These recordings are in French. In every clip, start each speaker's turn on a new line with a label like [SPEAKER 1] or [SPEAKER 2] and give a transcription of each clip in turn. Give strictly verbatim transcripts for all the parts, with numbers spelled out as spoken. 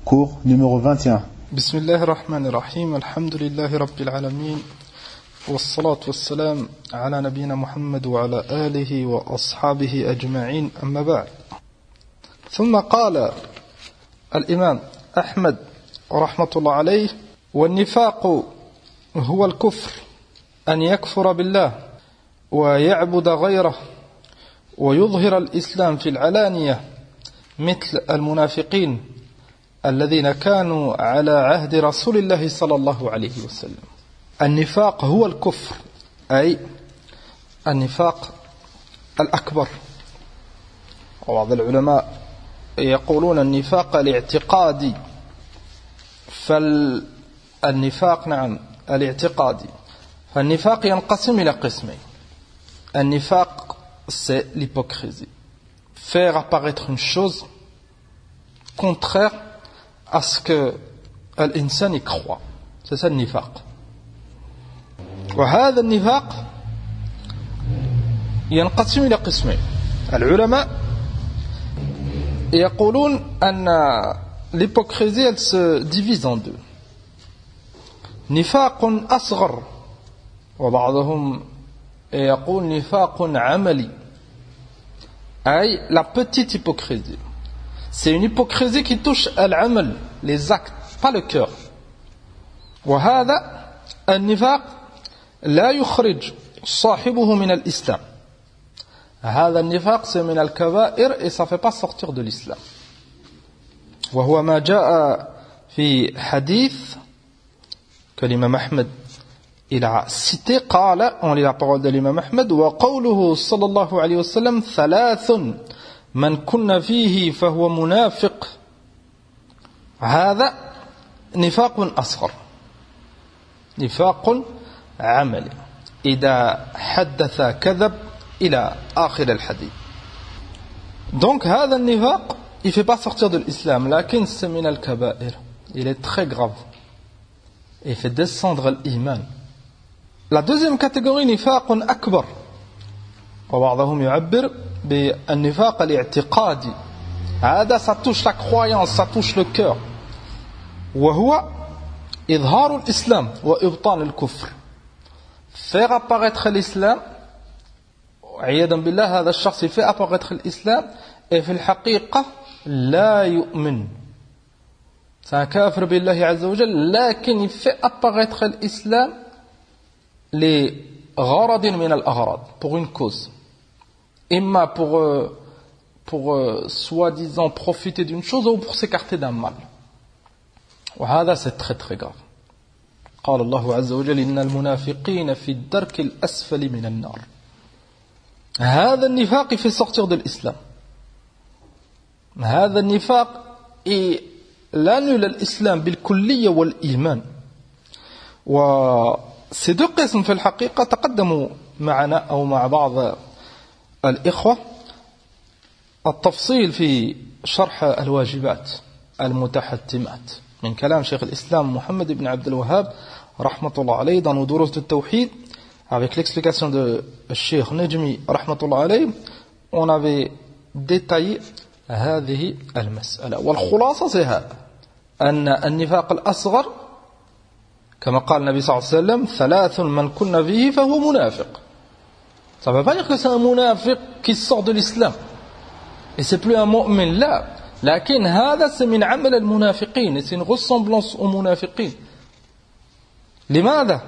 [SPEAKER 1] cours numéro vingt et un.
[SPEAKER 2] Bismillah ar-Rahman ar-Rahim, alhamdulillahi rabbil alamin, wassalatu wassalam ala nabina Muhammad wa ala alihi wa ashabihi ajma'in, amma ba'd. ثم قال الإمام أحمد رحمة الله عليه: والنفاق هو الكفر، أن يكفر بالله ويعبد غيره ويظهر الإسلام في العلانية مثل المنافقين الذين كانوا على عهد رسول الله صلى الله عليه وسلم. النفاق هو الكفر، أي النفاق الأكبر. وبعض العلماء يقولون النفاق الاعتقادي، فالنفاق نعم الاعتقادي، فالنفاق ينقسم إلى قسمين. النفاق c'est l'hypocrisie, faire apparaître une chose contraire à ce que l'insan y croit, c'est ça le nifaq. وهذا النفاق ينقسم إلى قسمين. العلماء يقولون أن l'hypocrisie elle se divise en deux: نفاق أصغر وبعضهم يقول نفاق عملي، أي la petite hypocrisie. C'est une hypocrisie qui touche al-amal, les actes, pas le cœur. وهذا النفاق لا يخرج صاحبه من الإسلام. هذا النفاق c'est من الكبائر et ça ne fait pas sortir de l'islam. وهو ما جاء في حديث que l'imam Ahmed il a cité. قال, on lit la parole de l'imam Ahmed: وقوله صلى الله عليه وسلم ثلاث من كن فيه فهو منافق. هذا نفاق أصغر، نفاق عملي، إذا حدث كذب إلى آخر الحديث. Donc هذا النفاق il ne fait pas sortir de l'islam, لكن c'est من الكبائر, il est très grave et il fait descendre l'iman. La deuxième catégorie نفاق أكبر, وبعضهم يعبر بالنفاق الاعتقادي. هذا ça touche la croyance, ça touche le cœur. وهو إظهار الإسلام وإبطان الكفر. Faire apparaître l'islam, عياذا بالله, هذا الشخص il fait apparaître l'islam et في الحقيقة لا يؤمن. C'est un kafir بالله عز وجل, لكن il fait apparaître l'islam لغرض من الأغراض, pour une cause. Imma pour, euh, pour euh, soi-disant profiter d'une chose ou pour s'écarter d'un mal. وهذا c'est très très grave. قال الله عز وجل: إن المنافقين في الدرك الأسفل من النار. هذا النفاق fait sortir de l'islam. هذا النفاق لا نل الإسلام بالكلية والإيمان. وسي دو قسم في الحقيقة تقدموا معنا أو مع بعض الإخوة التفصيل في شرح الواجبات المتحتمات من كلام شيخ الإسلام محمد بن عبد الوهاب رحمة الله عليه dans nos دروس التوحيد, avec l'explication de Cheikh Nejmi رحمة الله عليه. On avait détaillé هذه المسألة, والخلاصة c'est هذا: أن النفاق الأصغر كما قال النبي صلى الله عليه وسلم ثلاث من كن فيه فهو منافق. Ça ne veut pas dire que c'est un munafiq qui sort de l'islam et c'est plus un mu'min, là. لكن هذا c'est من عمل المنافقين, et c'est une ressemblance aux munafiqin. لماذا؟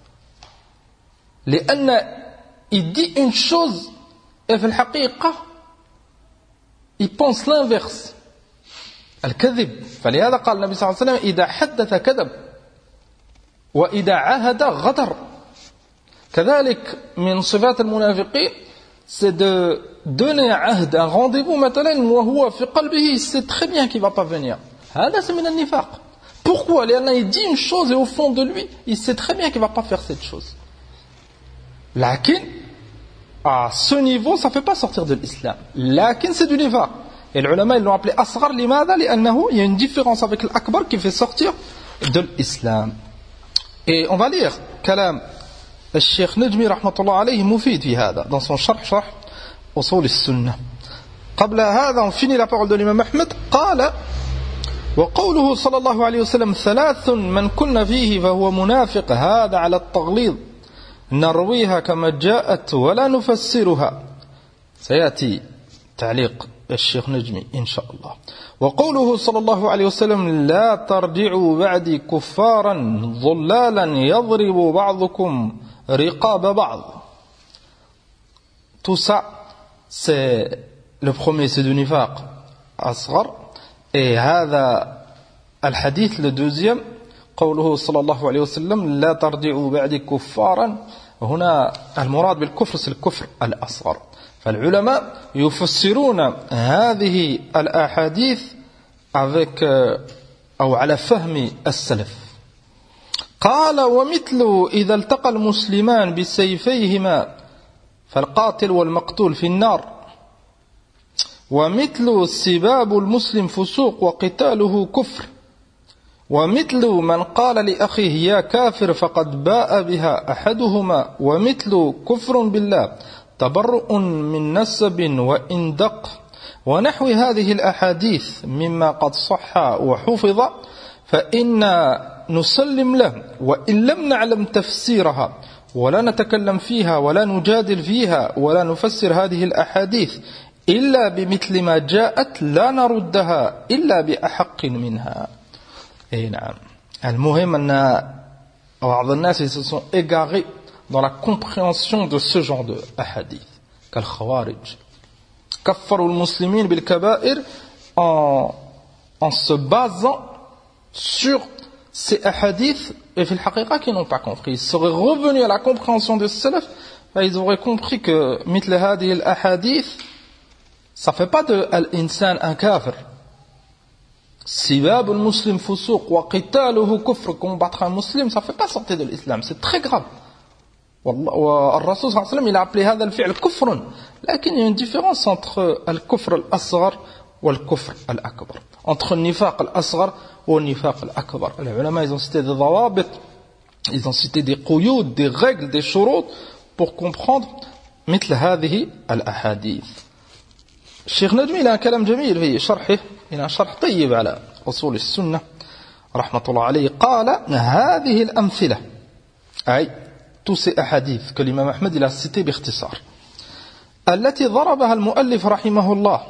[SPEAKER 2] لأن il dit une chose et في الحقيقة il pense l'inverse, الكذب. فلهذا قال النبي صلى الله عليه وسلم: إذا حدث كذب وإذا عهد غدر. كذلك من صفات المنافقين c'est de donner un ahd, un rendez-vous مثلا وهو في قلبه il sait très bien qu'il ne va pas venir. هذا c'est من النفاق. Pourquoi? لأنه il dit une chose et au fond de lui il sait très bien qu'il ne va pas faire cette chose. لكن à ce niveau ça ne fait pas sortir de l'islam, لكن c'est du nifaq. Et les ulama ils l'ont appelé asghar. لماذا؟ لأنه il y a une différence avec l'akbar qui fait sortir de l'islam. Et on va lire كلام الشيخ نجمي رحمة الله عليه مفيد في هذا dans son شرح شرح أصول السنة. قبل هذا on finit la parole de l'imam Ahmed. قال وقوله صلى الله عليه وسلم ثلاث من كن فيه فهو منافق هذا على التغليظ نرويها كما جاءت ولا نفسرها سيأتي تعليق الشيخ نجمي إن شاء الله. وقوله صلى الله عليه وسلم لا ترجعوا بعدي كفارا ضلالا يضرب بعضكم رقاب بعض. Tout ça, c'est le premier, c'est du nifaq asghar. Et هذا الحديث le deuxième, قوله صلى الله عليه وسلم لا ترجعوا بعدي كفارا. هنا المراد بالكفر c'est le كفر الأصغر. فالعلماء يفسرون هذه الأحاديث avec أو على فهم السلف. قال ومثل إذا التقى المسلمان بسيفيهما فالقاتل والمقتول في النار ومثل سباب المسلم فسوق وقتاله كفر ومثل من قال لأخيه يا كافر فقد باء بها أحدهما ومثل كفر بالله تبرؤ من نسب وإن دق ونحو هذه الأحاديث مما قد صح وحفظ فإنا نسلم له وإن لم نعلم تفسيرها ولا نتكلم فيها ولا نجادل فيها ولا نفسر هذه الأحاديث إلا بمثل ما جاءت لا نردها إلا بأحق منها. Et نعم المهم أن بعض الناس se sont égarés dans la compréhension de ce genre de hadith كالخوارج كفروا المسلمين بالكبائر en, en se basant sur ces hadiths et في الحقيقة qui n'ont pas compris. Ils seraient revenus à la compréhension de ce salaf, ils auraient compris que مثل هذه الأحاديث ça fait pas de l'insan un kafir. سباب المسلم فسوق وقتاله كفر, combattre un musulman ça fait pas sortir de l'islam, c'est très grave. والرسول صلى الله عليه وسلم il a appelé هذا الفعل كفر, لكن il y a une différence entre الكفر الأصغر والكفر الأكبر, entre النفاق الأصغر والنفاق الأكبر. Les ulama ils ont cité des ضوابط, ils ont cité des قيود, des règles, des شروط pour comprendre مثل هذه الأحاديث. الشيخ نجمي له كلام جميل في شرحه, إلى شرح طيب على أصول السنة رحمة الله عليه. قال هذه الأمثلة أي tous ces hadiths que l'imam Ahmed il a cité باختصار التي ضربها المؤلف رحمه الله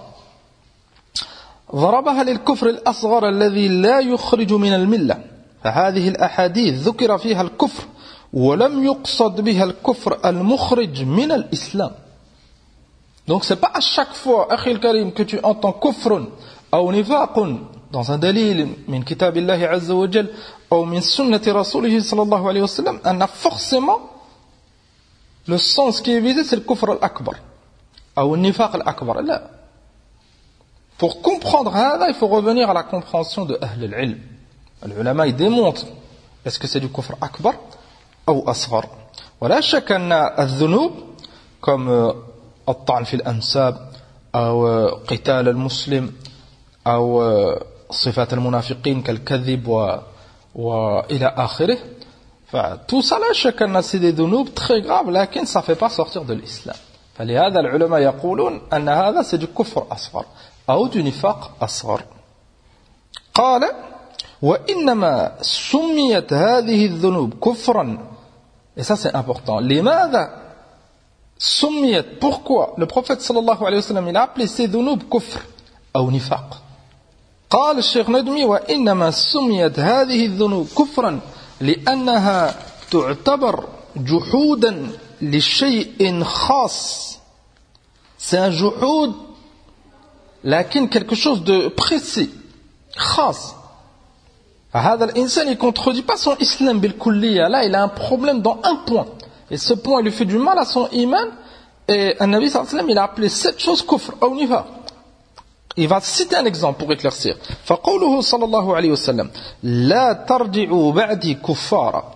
[SPEAKER 2] ضربها للكفر الأصغر الذي لا يخرج من الملة. فهذه الأحاديث ذكر فيها الكفر ولم يقصد بها الكفر المخرج من الإسلام. Donc c'est pas à chaque fois أخي الكريم que tu entends كفر أو نفاق dans un dalil من كتاب الله عز وجل أو من سنة رسوله صلى الله عليه وسلم أن forcément le sens qui est visé c'est le كفر الأكبر أو النفاق الأكبر. لا, pour comprendre هذا il faut revenir à la compréhension de أهل العلم. العلماء ils démontrent est-ce que c'est du كفر أكبر أو أصغر. ولا شك أن الذنوب comme الطعن في الأنساب أو قتال المسلم أو صفات المنافقين كالكذب و... وإلى آخره, tout ça لا شك أن c'est des ذنوب très graves لكن ça ne fait pas sortir de l'islam. فلهذا العلماء يقولون أن هذا c'est du كفر أصغر أو du نفاق أصغر. قال وإنما سميت هذه الذنوب كفرا, et ça c'est important. لماذا سميت, pourquoi le prophète صلى الله عليه وسلم il a appelé ces ذنوب كفر أو نفاق. قال الشيخ ندمي وإنما سميت هذه الذنوب كفرا لأنها تعتبر جحودا لشيء خاص. C'est un juhud لكن quelque chose de précis خاص. فهذا الإنسان il ne contredit pas son islam بالكلية, là il a un problème dans un point et ce point il lui fait du mal à son iman, et un Nabi sallallahu alayhi wa sallam il a appelé cette chose kufr ou nifaq. Il va citer un exemple pour éclaircir. فقوله صلى الله عليه وسلم لا ترجعوا بعدي كفارا,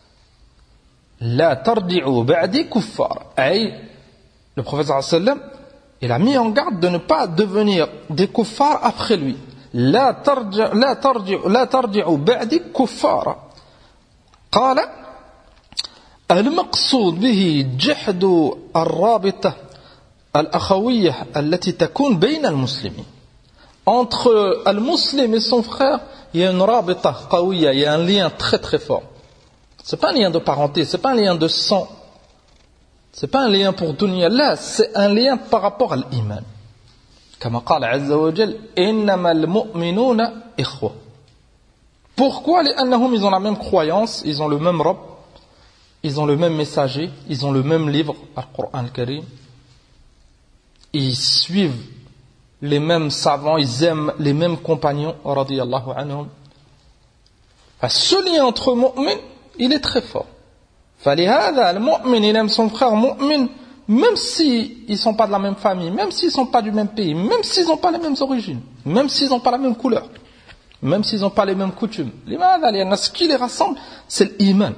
[SPEAKER 2] لا ترجعوا بعدي كفارا, أي le prophète صلى الله عليه وسلم il a mis en garde de ne pas devenir des kuffars après lui. لا ترجع لا ترجع لا ترجعوا بعدي كفارا. قال المقصود به جحد الرابطة الأخوية التي تكون بين المسلمين. entre al-muslim et son frère, il y a une rabita qawiya, il y a un lien très très fort. C'est pas un lien de parenté, c'est pas un lien de sang, c'est pas un lien pour dunya, là, c'est un lien par rapport à l'iman. Comme قال عز وجل إنما المؤمنون إخوة. Pourquoi? لأنهم ils ont la même croyance, ils ont le même Rabb, ils ont le même messager, ils ont le même livre, Al-Qur'an Al-Karim. Ils suivent les mêmes savants, ils aiment les mêmes compagnons, radiyallahu anhum. Ce lien entre mu'min, il est très fort. فلهذا المؤمن, il aime son frère mu'min, même s'ils ne sont pas de la même famille, même s'ils ne sont pas du même pays, même s'ils n'ont pas les mêmes origines, même s'ils n'ont pas la même couleur, même s'ils n'ont pas les mêmes coutumes. Ce qui les rassemble, c'est l'iman.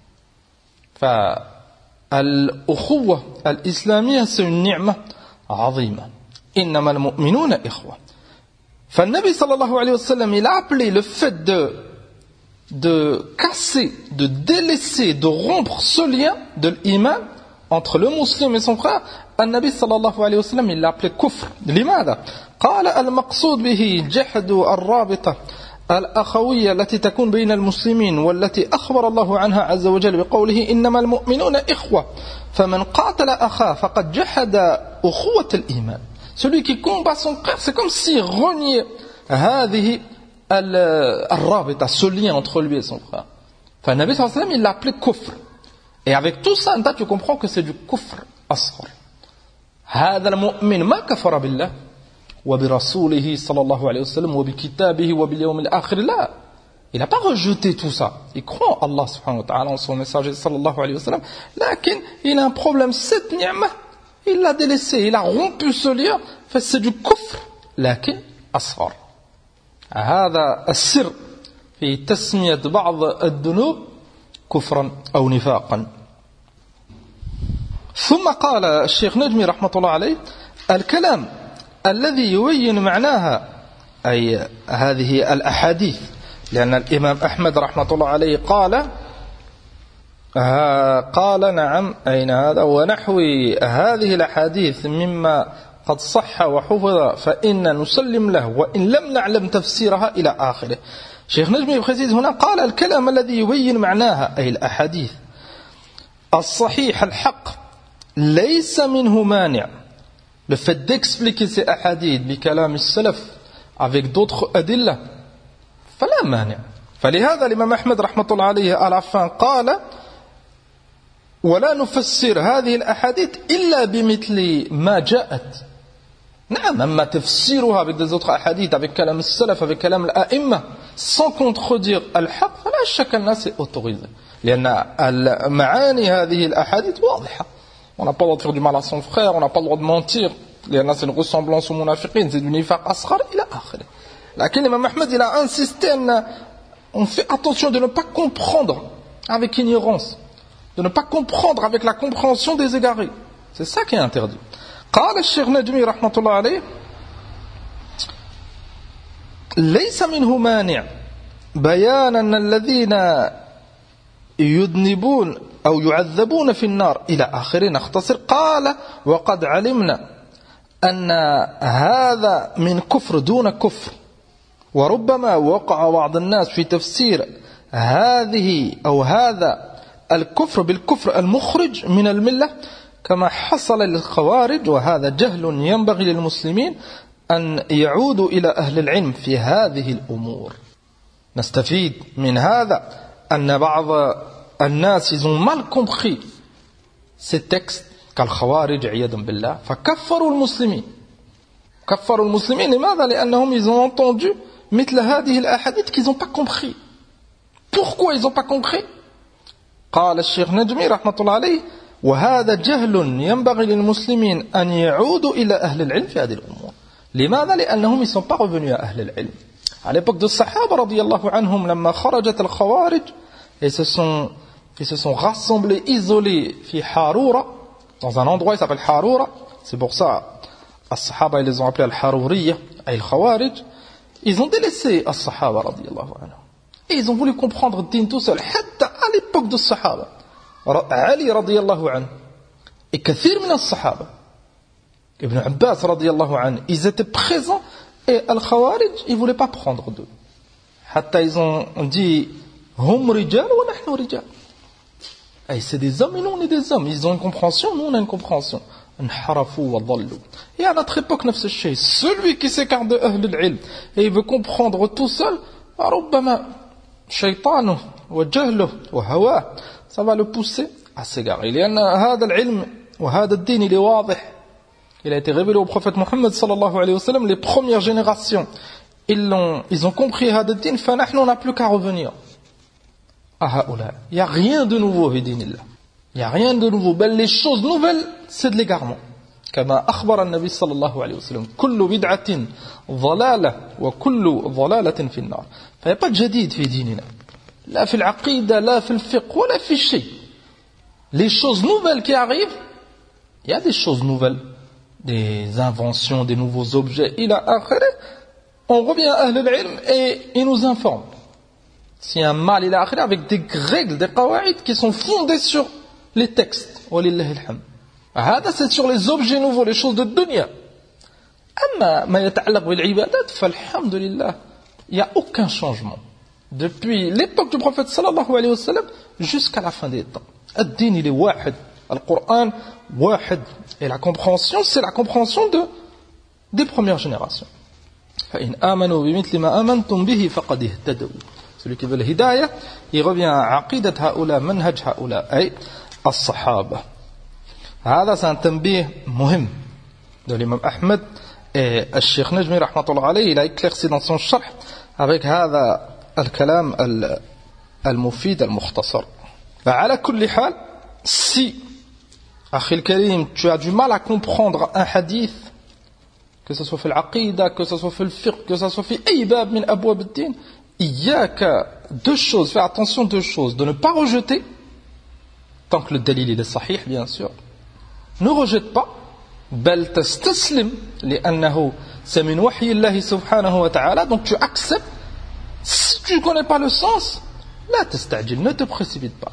[SPEAKER 2] فالأخوة الإسلامية c'est une ni'ma عظيمة. إنما المؤمنون إخوة. فالنبي صلى الله عليه وسلم, il a appelé le fait de de casser, de délaisser, de rompre ce lien de l'iman entre le musulman et son frère, النبي صلى الله عليه وسلم, il l'a appelé كفر. لماذا؟ قال المقصود به جحد الرابطة الأخوية التي تكون بين المسلمين والتي أخبر الله عنها عز وجل بقوله إنما المؤمنون إخوة فمن قاتل أخاه فقد جحد أخوة الإيمان. Celui qui combat son frère, c'est comme s'il reniait هذه الرابطة, ce lien entre lui et son frère. Enfin, le Nabi sallallahu alayhi wa sallam, il l'a appelé kufr. Et avec tout ça, tu comprends que c'est du kufr asghar. هذا المؤمن ما كفر بالله وبرسوله صلى الله عليه وسلم وبكتابه وباليوم الآخر. لا, il n'a pas rejeté tout ça. Il croit en Allah subhanahu wa ta'ala, en son messager sallallahu alayhi wa sallam. Lakin, il a un problème, cette ni'ma, il l'a délaissé, il a rompu ce lien. Fait, c'est du kufr, lakin asghar. هذا السر في تسمية بعض الذنوب كفرا أو نفاقا. ثم قال الشيخ نجمي رحمة الله عليه الكلام الذي يبين معناها أي هذه الأحاديث، لأن الإمام أحمد رحمة الله عليه قال قال نعم أين هذا ونحو هذه الأحاديث مما قد صح وحفظ فإن نسلم له وإن لم نعلم تفسيرها إلى آخره. شيخ نجمي précise هنا قال الكلام الذي يبين معناها أي الأحاديث الصحيح الحق ليس منه مانع. Le fait d'expliquer ces hadiths بكلام السلف avec d'autres أدلة فلا مانع. فلهذا الإمام أحمد رحمة الله عليه à la fin قال ولا نفسر هذه الأحاديث إلا بمثل ما جاءت. نعم, أما تفسيرها avec des autres hadiths, avec كلام السلف, avec كلام الأئمة, sans contredire الحق, فلا شك أنها c'est autorisé. لأن المعاني هذه الأحاديث واضحة. On n'a pas le droit de faire du mal à son frère, on n'a pas le droit de mentir. لأن c'est une ressemblance aux munafiqin, c'est du nifaq asghar إلى آخره. لكن l'imam Ahmed, il a insisté, on fait attention de ne pas comprendre avec ignorance, de ne pas comprendre avec la compréhension des égarés. C'est ça qui est interdit. قال الشيخ نجمي رحمة الله عليه ليس منه مانع بيان أن الذين يذنبون أو يعذبون في النار إلى آخره. نختصر. قال وقد علمنا أن هذا من كفر دون كفر وربما وقع بعض الناس في تفسير هذه أو هذا الكفر بالكفر المخرج من الملة كما حصل للخوارج وهذا جهل ينبغي للمسلمين أن يعودوا إلى أهل العلم في هذه الأمور. نستفيد من هذا أن بعض الناس ils ont mal compris ces textes كالخوارج عياذا بالله فكفروا المسلمين. كفروا المسلمين لماذا؟ لأنهم ils ont entendu مثل هذه الأحاديث qu'ils n'ont pas compris. Pourquoi ils n'ont pas compris? قال الشيخ نجمي رحمة الله عليه وهذا جهل ينبغي للمسلمين أن يعودوا إلى أهل العلم في هذه الأمور. لماذا؟ لأنهم ils ne sont pas revenus à أهل العلم. À l'époque de Sahaba رضي الله عنهم لما خرجت الخوارج et se sont ils se sont rassemblés isolés في حارورة dans un endroit qui s'appelle Haroura. C'est pour ça as-Sahaba ils les ont appelés al-Haruriyya et al-Khawarij. Ils ont délaissé as-Sahaba radiyallahu anhu et ils ont voulu comprendre le din tout seul. Hatta à l'époque de Sahaba Ali radiyallahu anhu et kathir min as-Sahaba Ibn Abbas radiyallahu anhu, ils étaient présents Et Al-Khawarij, ils ne voulaient pas prendre d'eux. Hatta ils ont dit Hum rijal wa nahnu rijal. Et c'est des hommes et nous on est des hommes. Ils ont une compréhension, nous on a une compréhension. Et à notre époque, celui qui s'écarte de Ahl al-Ilm et il veut comprendre tout seul, ça va le pousser à s'égarer. Il a été révélé au prophète Mohammed sallallahu alayhi wa sallam, les premières générations, ils ont, ils ont compris هذا الدين, فنحن on n'a plus qu'à revenir à هؤلاء. Il n'y a rien de nouveau, bidinillah. Il n'y a rien de nouveau. Ben, les choses nouvelles, c'est de l'égarement. كما أخبر النبي صلى الله عليه وسلم كل بدعة ضلالة وكل ضلالة في النار. فil n'y a pas de جديد في ديننا. لا في العقيدة, لا في الفقه, ولا في شيء. Les choses nouvelles qui arrivent, il y a des choses nouvelles, des inventions, des nouveaux objets. Il a akhiré, on revient à Ahl al-Ilm et il nous informe. S'il y a un mal, il a akhiré avec des règles, des qawaïd qui sont fondées sur les textes. Walillahi alhamd. هذا c'est sur les objets nouveaux, les choses de dunya. أما ما يتعلق بالعبادات فالحمد لله, il n'y a aucun changement depuis l'époque du prophète sallallahu alayhi wa sallam jusqu'à la fin des temps. الدين il est واحد, le Coran واحد, et la compréhension c'est la compréhension de des premières générations. فإن آمنوا بمثل ما آمنتم به فقد اهتدوا. Celui qui veut le hidayah, il revient à عقيدة هؤلاء, منهج هؤلاء, أي الصحابة. هذا c'est un تنبيه مهم de l'imam Ahmed, et الشيخ نجمي رحمة الله عليه il a éclairci dans son شرح avec هذا الكلام المفيد المختصر. على كل حال, si أخي الكريم tu as du mal à comprendre un hadith, que ce soit في العقيدة, que ce soit في الفقه, que ce soit في أي باب من أبواب الدين, il y a que deux choses, fais attention deux choses, de ne pas rejeter tant que le dalil il est sahih bien sûr. Ne rejette pas, بل تستسلم لأنه c'est من وحي الله سبحانه وتعالى, donc tu acceptes. Si tu ne connais pas le sens, لا تستعجل, ne te précipite pas.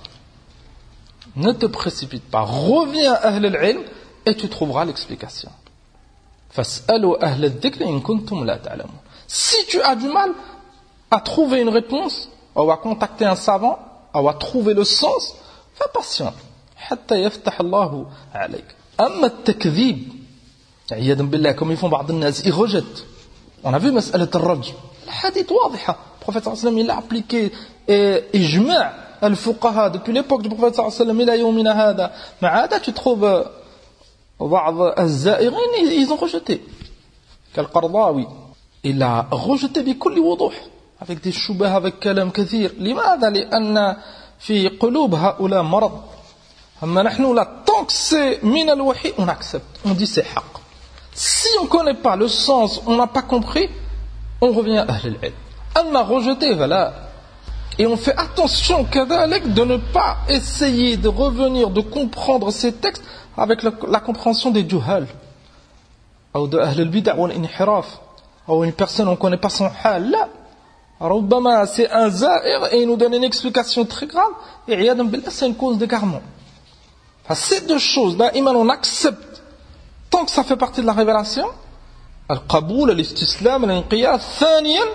[SPEAKER 2] Ne te précipite pas. Reviens à Ahl al-Ilm et tu trouveras l'explication. فاسألوا أهل الذكر إن كنتم لا تعلمون. Si tu as du mal à trouver une réponse, ou à contacter un savant, ou à trouver le sens, fais patience. حتى يفتح الله عليك. أما التكذيب عياذا بالله comme ils font بعض الناس, ils rejettent. On a vu مسألة الرجم, الحديث واضحة. Le prophète sallallahu alayhi wa sallam il a appliqué إجماع الفقهاء depuis l'époque du prophète sallallahu alayhi wa sallam إلى يومنا هذا. مع هذا tu trouves بعض الزائرين ils ont rejeté. كالقرضاوي il a rejeté بكل وضوح avec des شبهات, avec كلام كثير. لماذا؟ لأن في قلوب هؤلاء مرض. أما نحن لا, tant que c'est من الوحي, on accepte, on dit c'est haq. Si on ne connaît pas le sens, on n'a pas compris, on revient à Ahl al-Ilm. أما rejeter, voilà. Et on fait attention كذلك de ne pas essayer de revenir, de comprendre ces textes avec la, la compréhension des juhal, ou de Ahl al-Bid'a ou l'inhiraf, ou une personne on ne connaît pas son hal. Là, ربما c'est un za'ir et il nous donne une explication très grave, et عياذا بالله c'est une cause d'égarement. Enfin, ces deux choses, là, on accepte tant que ça fait partie de la révélation. Al-Qaboul, al-Istislam, al-Inqiyad. Thaniyan,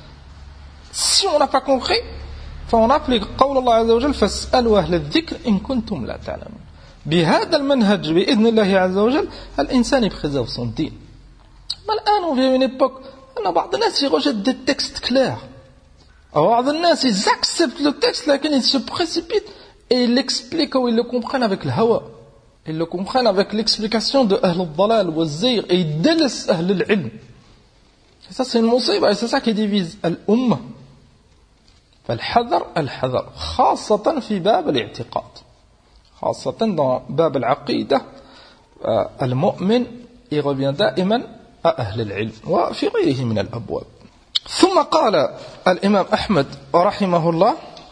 [SPEAKER 2] si on n'a pas compris, enfin, on applique قول الله عز وجل فاسألوا أهل الذكر إن كنتم لا تعلمون. بهذا المنهج بإذن الله عز وجل الإنسان يبخزه son دين. Mais الآن on vit à une époque où بعض الناس ils rejettent des textes clairs. بعض الناس ils acceptent le texte, laquelle ils se précipitent et ils l'expliquent ou ils le comprennent avec le hawa. Ils le comprennent avec l'explication de Ahl al-Dalal wa al-Zayr, et ils délaissent Ahl al-Ilm. Et ça c'est une musiba, et c'est ça qui divise al-Ummah. فالحذر الحذر خاصة في باب الاعتقاد, خاصة dans باب العقيدة. المؤمن il revient دائما à أهل العلم وفي غيره من الأبواب. ثم قال الإمام أحمد رحمه الله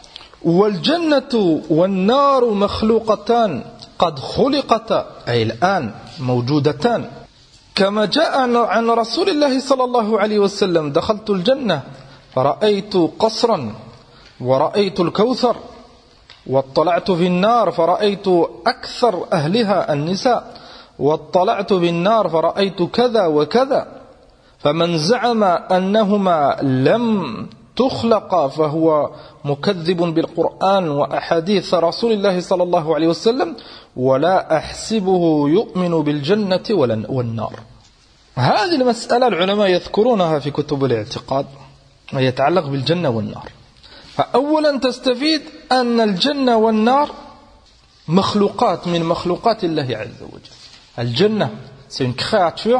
[SPEAKER 2] والجنة والنار مخلوقتان قد خلقتا, أي الآن موجودتان, كما جاء عن رسول الله صلى الله عليه وسلم دخلت الجنة فرأيت قصرا ورأيت الكوثر واطلعت في النار فرأيت أكثر أهلها النساء واطلعت في النار فرأيت كذا وكذا. فمن زعم أنهما لم تخلق فهو مكذب بالقرآن وأحاديث رسول الله صلى الله عليه وسلم ولا أحسبه يؤمن بالجنة والنار. هذه المسألة العلماء يذكرونها في كتب الاعتقاد ويتعلق بالجنة والنار. فأولا تستفيد أن الجنة والنار مخلوقات من مخلوقات الله عز وجل. الجنة c'est une créature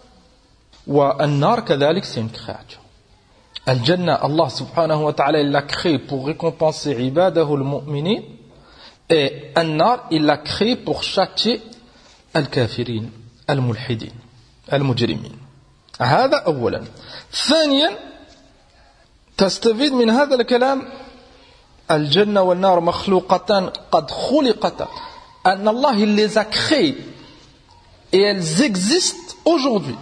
[SPEAKER 2] والنار كذلك c'est une créature. الجنة Allah subhanahu wa ta'ala il l'a créé pour récompenser عباده المؤمنين et النار il l'a créé pour châtier الكافرين الملحدين المجرمين. هذا أولا. ثانيا تستفيد من هذا الكلام الجنة والنار مخلوقتان قد خلقتا أن الله il les a créées et elles existent aujourd'hui.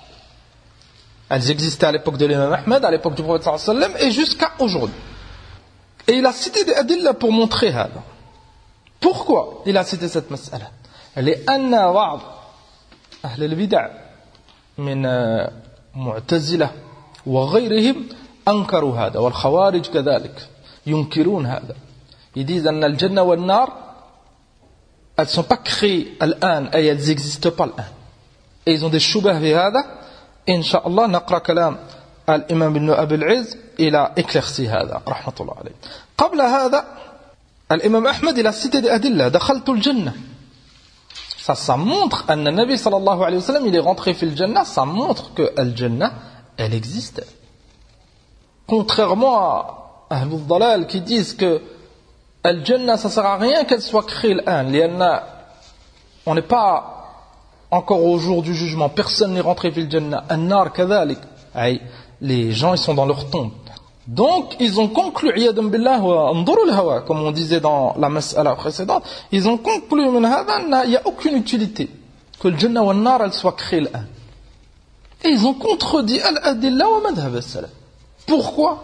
[SPEAKER 2] Elles existaient à l'époque de l'imam Ahmed, à l'époque du prophète sallallahu alayhi wa sallam et jusqu'à aujourd'hui. Et il a cité des adilla pour montrer ça. Pourquoi il a cité cette mas'ala? لأن بعض أهل البدع من معتزلة وغيرهم أنكروا هذا والخوارج كذلك ينكرون هذا. Ils disent أن الجنة والنار elles ne sont pas créées الآن et elles n'existent pas الآن. Et ils ont des shubah في هذا. إن شاء الله نقرأ كلام الإمام ابن أبي العز إلى éclairci هذا رحمة الله عليه. قبل هذا الإمام أحمد إلى cité des adilla دخلت الجنة. Ça, ça montre أن النبي صلى الله عليه وسلم il est rentré في الجنة. Ça montre que الجنة elle existe. Contrairement à أهل الضلال qui disent que الجنة ça sert à rien qu'elle soit créée الآن لأن on n'est pas encore au jour du jugement, personne n'est rentré fil Jannah. An-nar kadhalik. Les gens ils sont dans leur tombe. Donc ils ont conclu iyadan billah wa anduru al-hawa comme on disait dans la mas'ala précédente, ils ont conclu min hadha il n'y a aucune utilité que le Jannah wa an-nar elle soit créée là. Et ils ont contredit al-adilla wa madhhab as-salaf. Pourquoi?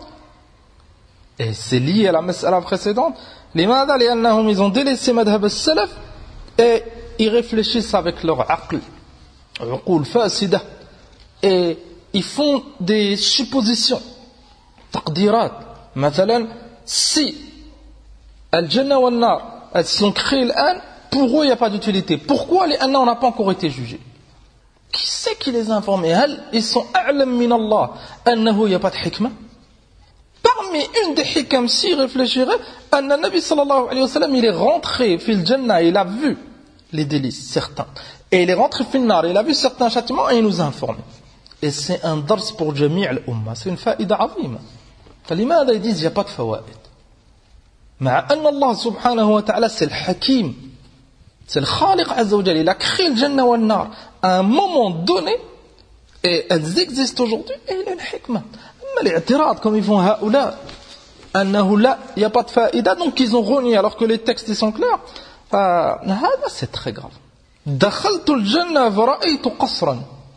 [SPEAKER 2] Et c'est lié à la mas'ala précédente. Limadha li'annahum ils ont délaissé madhhab as-salaf et ils réfléchissent avec leur aql, uqul fasida, et ils font des suppositions, taqdirat. Mathalan, si al-jannah wa an-nar elles sont créées l'an, pour eux il n'y a pas d'utilité. Pourquoi les anna on n'a pas encore été jugés? Qui c'est qui les a informés? Ils sont a'lam min Allah annahu il n'y a pas de hikmah. Parmi une des hikam, s'ils réfléchiraient, anna nabi sallallahu alayhi wa sallam il est rentré fil jannah, il a vu les délices, certains. Et il est rentré fil nar, il a vu certains châtiments et il nous a informés. Et c'est un dars pour jami' al-umma, c'est une faïda azima. فلماذا ils disent il n'y a pas de fawaid? مع أن الله سبحانه وتعالى c'est le hakim, c'est le khaliq azza wa jalla, il a créé le jannah wa an-nar à un moment donné et elles existent aujourd'hui et il y a une hikmah. أما الاعتراض comme ils font هؤلاء أنه لا il n'y a pas de faïda donc ils ont renié alors que les textes ils sont clairs. فهذا c'est très grave. دخلت الجنة فرأيت قصرا.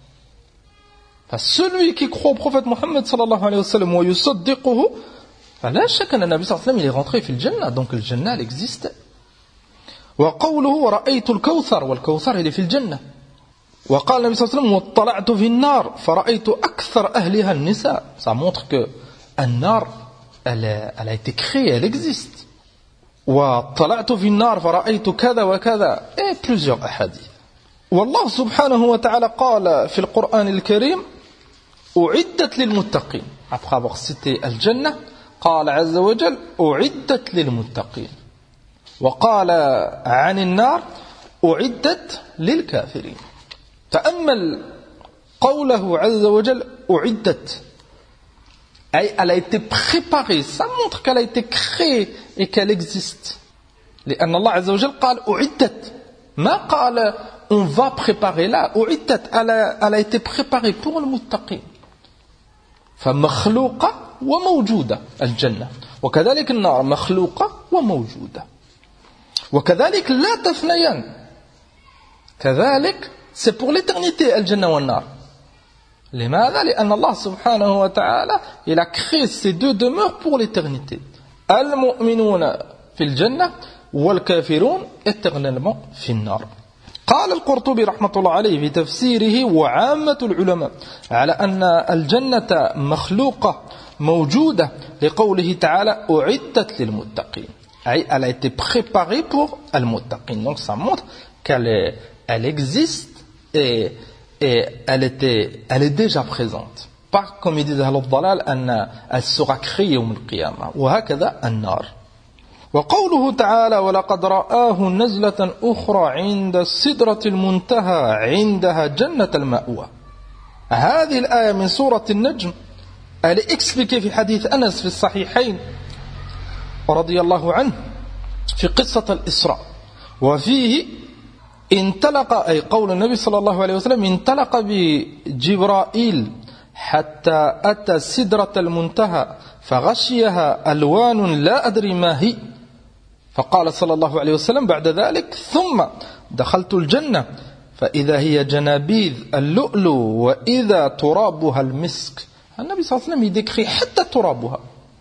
[SPEAKER 2] Celui qui croit au prophète Mohammed sallallahu alayhi wa sallam wa yusaddiquhu, فلا شك أن النبي صلى الله عليه وسلم il est rentré في الجنة, donc le jannah elle existe. وقوله ورأيت الكوثر, والكوثر il est في الجنة. وقال النبي صلى الله عليه وسلم واطلعت في النار فرأيت أكثر أهلها النساء. Ça montre que النار elle, elle a été créée, elle existe. وطلعت في النار فرأيت كذا وكذا et plusieurs أحاديث. والله سبحانه وتعالى قال في القرآن الكريم أعدت للمتقين. Après avoir cité الجنة قال عز وجل أعدت للمتقين. وقال عن النار أعدت للكافرين. تأمل قوله عز وجل أعدت, elle a été préparée, ça montre qu'elle a été créée et qu'elle existe. لأن الله عز وجل قال أعدت, ما قال on va préparer là. أعدت, elle a, elle a été préparée pour le muttaqin. فمخلوقة وموجودة الجنة, وكذلك النار مخلوقة وموجودة, وكذلك لا تفنيان, كذلك c'est pour l'éternité الجنة والنار. لماذا؟ لأن الله سبحانه وتعالى il a créé ces deux demeures pour l'éternité. المؤمنون في الجنة والكافرون éternellement في النار. قال القرطبي رحمة الله عليه في تفسيره وعامة العلماء على أن الجنة مخلوقة موجودة لقوله تعالى أعدت للمتقين أي elle a été préparée pour المتقين. Donc ça montre qu'elle est, elle existe et, et elle, était, elle est déjà présente. Pas comme ils disent أهل الضلال أن elle sera créée يوم القيامة. وهكذا النار. وقوله تعالى ولقد رآه نزلة أخرى عند السدرة المنتهى عندها جنة المأوى. هذه الآية من سورة النجم elle est expliquée في حديث أنس في الصحيحين رضي الله عنه في قصة الإسراء وفيه انطلق أي قول النبي صلى الله عليه وسلم انطلق بجبرائيل حتى أتى سدرة المنتهى فغشيها ألوان لا أدري ما هي فقال صلى الله عليه وسلم بعد ذلك ثم دخلت الجنة فإذا هي جنابيذ اللؤلؤ وإذا ترابها المسك. النبي صلى الله عليه وسلم décrit حتى ترابها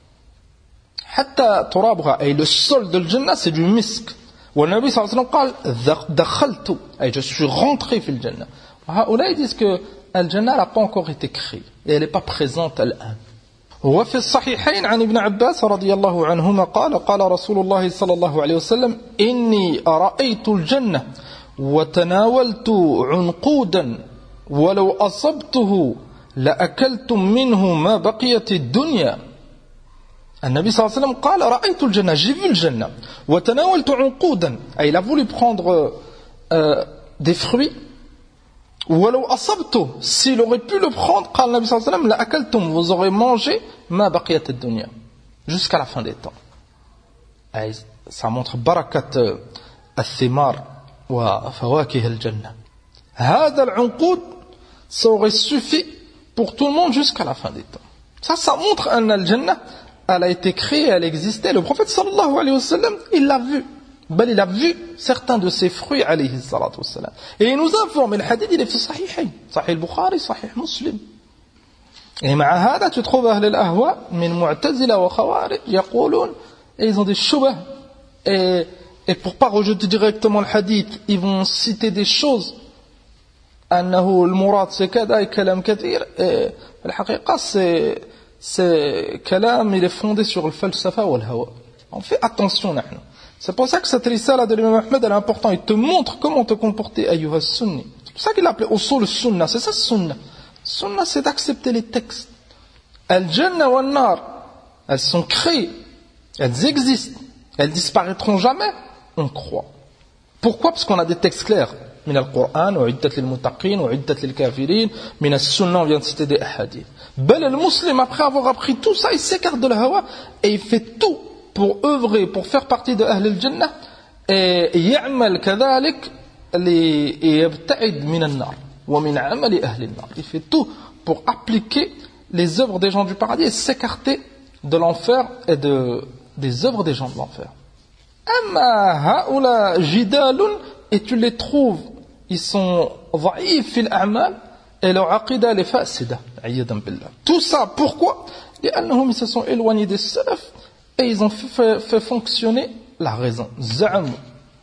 [SPEAKER 2] حتى ترابها أي le sol de الجنة c'est du misk. والنبي صلى الله عليه وسلم قال دخلت أي je suis rentré في الجنة. هؤلاء disent que الجنة n'a pas encore été créée et elle n'est pas présente الآن. وفي الصحيحين عن ابن عباس رضي الله عنهما قال قال رسول الله صلى الله عليه وسلم إني رأيت الجنة وتناولت عنقودا ولو أصبته لأكلتم منه ما بقيت الدنيا. النبي صلى الله عليه وسلم قال رأيت الجنة j'ai vu الجنة وتناولت عنقودا أي il a voulu prendre euh, des fruits ولو أصبته s'il aurait pu le prendre قال النبي صلى الله عليه وسلم لأكلتم vous aurez mangé ما بقيت الدنيا jusqu'à la fin des temps. أي ça montre بركة الثمار وفواكه الجنة. هذا العنقود ça aurait suffi pour tout le monde jusqu'à la fin des temps. Ça, ça montre qu'Al Jannah, elle a été créée, elle existait. Le prophète sallallahu alayhi wa sallam, il l'a vu. Ben, il a vu certains de ses fruits alayhi salatu wa sallam. Et il nous informe, le hadith, il est في الصحيحين. صحيح البخاري, صحيح مسلم. Et مع هذا, tu trouves أهل الأهواء من معتزلة وخوارج يقولون, et ils ont des shubah. Et, et pour pas rejeter directement le hadith, ils vont citer des choses. أنه المراد c'est كذا et كلام كثير. الحقيقة c'est c'est كلام il est fondé sur le falsafa ou le hawa. On fait attention نحن. C'est pour ça que cette risala de l'imam Ahmed elle est importante. Il te montre comment te comporter ayyuha sunni. C'est pour ça qu'il l'a appelé usul sunna. C'est ça sunna. Sunna c'est d'accepter les textes. Al-Jannah wa al-Nar, elles sont créées, elles existent, elles disparaîtront jamais. On croit. Pourquoi? Parce qu'on a des textes clairs. من القرآن وعدت للمتقين وعدت للكافرين من السنة on vient de citer des hadiths. بل المسلم après avoir appris tout ça il s'écarte de la hawa et il fait tout pour œuvrer pour faire partie de أهل الجنة et يعمل كذلك ليبتعد من النار ومن عمل أهل النار. Il fait tout pour appliquer les œuvres des gens du paradis et s'écarter de l'enfer et de, des œuvres des gens de l'enfer. أما هؤلاء جدال et tu les trouves ils sont ضعيف في الأعمال et leur عقيدة elle est فاسدة عياذا بالله. Tout ça pourquoi? لأنهم ils se sont éloignés des salaf et ils ont fait, fait fonctionner la raison. زعموا.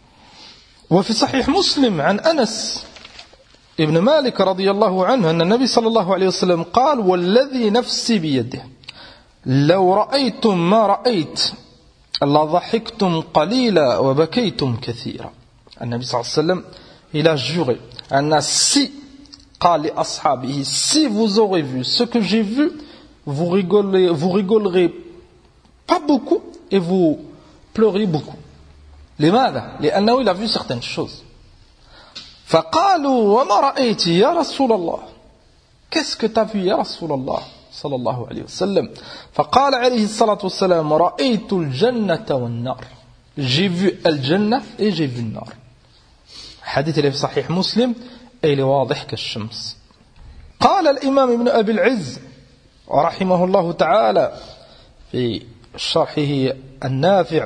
[SPEAKER 2] وفي صحيح مسلم عن أنس ابن مالك رضي الله عنه أن النبي صلى الله عليه وسلم قال والذي نفسي بيده لو رأيتم ما رأيت لضحكتم قليلا وبكيتم كثيرا. النبي صلى الله عليه وسلم il a juré أن si قال لأصحابه si vous aurez vu ce que j'ai vu vous rigolez, vous rigolerez pas beaucoup et vous pleurez beaucoup. لماذا؟ لأنه il a vu certaines choses. فقالوا وما رأيت يا رسول الله qu'est-ce que tu as vu يا رسول الله صلى الله عليه وسلم. فقال عليه الصلاة والسلام رأيت الجنة والنار j'ai vu الجنة et j'ai vu النار. حديث اللي في صحيح مسلم اللي واضح كالشمس. قال الإمام ابن أبي العز رحمه الله تعالى في شرحه النافع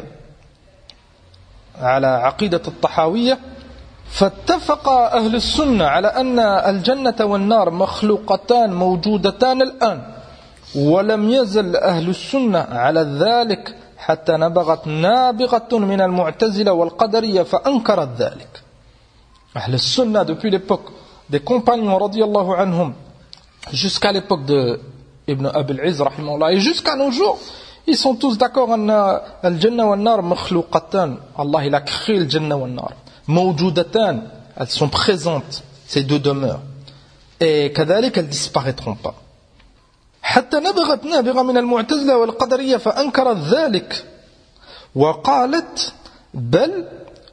[SPEAKER 2] على عقيدة الطحاوية فاتفق أهل السنة على أن الجنة والنار مخلوقتان موجودتان الآن ولم يزل أهل السنة على ذلك حتى نبغت نابغة من المعتزلة والقدرية فأنكرت ذلك. Le Sunna, depuis l'époque des compagnons, radiyallahu anhum, jusqu'à l'époque de Ibn Abil Izz, rahimahullah, et jusqu'à nos jours, ils sont tous d'accord, al-Jannah wa al-Nar makhlouqatan. Allah, il a créé le Jannah wa al-Nar. Mawjudatan, elles sont présentes, ces deux demeures. Et كذلك, elles disparaîtront pas. حتى نبغت نابغة من المعتزلة والقدرية فأنكرت ذلك وقالت بل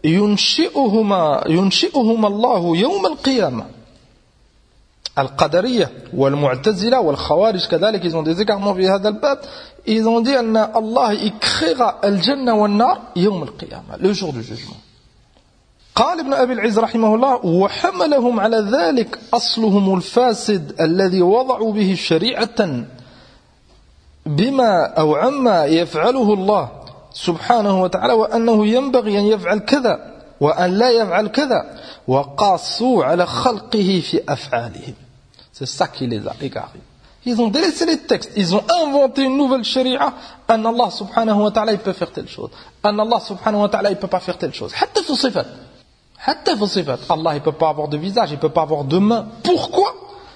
[SPEAKER 2] ينشئهما ينشئهما الله يوم القيامة. القدرية والمعتزلة والخوارج كذلك, ils ont des égarements في هذا الباب. Ils ont dit أن الله il créera الجنة والنار يوم القيامة, le jour du jugement. قال ابن أبي العز رحمه الله وحملهم على ذلك أصلهم الفاسد الذي وضعوا به شريعة بما أو عما يفعله الله سبحانه وتعالى وأنه ينبغي أن يفعل كذا وأن لا يفعل كذا وقاسوا على خلقه في أفعالهم. C'est ça qui les a égarés. Ils ont délaissé les textes, ils ont inventé une nouvelle sharia. أن الله سبحانه وتعالى il peut faire telle chose, أن الله سبحانه وتعالى il peut pas faire telle chose. حتى في الصفات, حتى في الصفات. Allah il peut pas avoir de visage, il peut pas avoir de main. Pourquoi?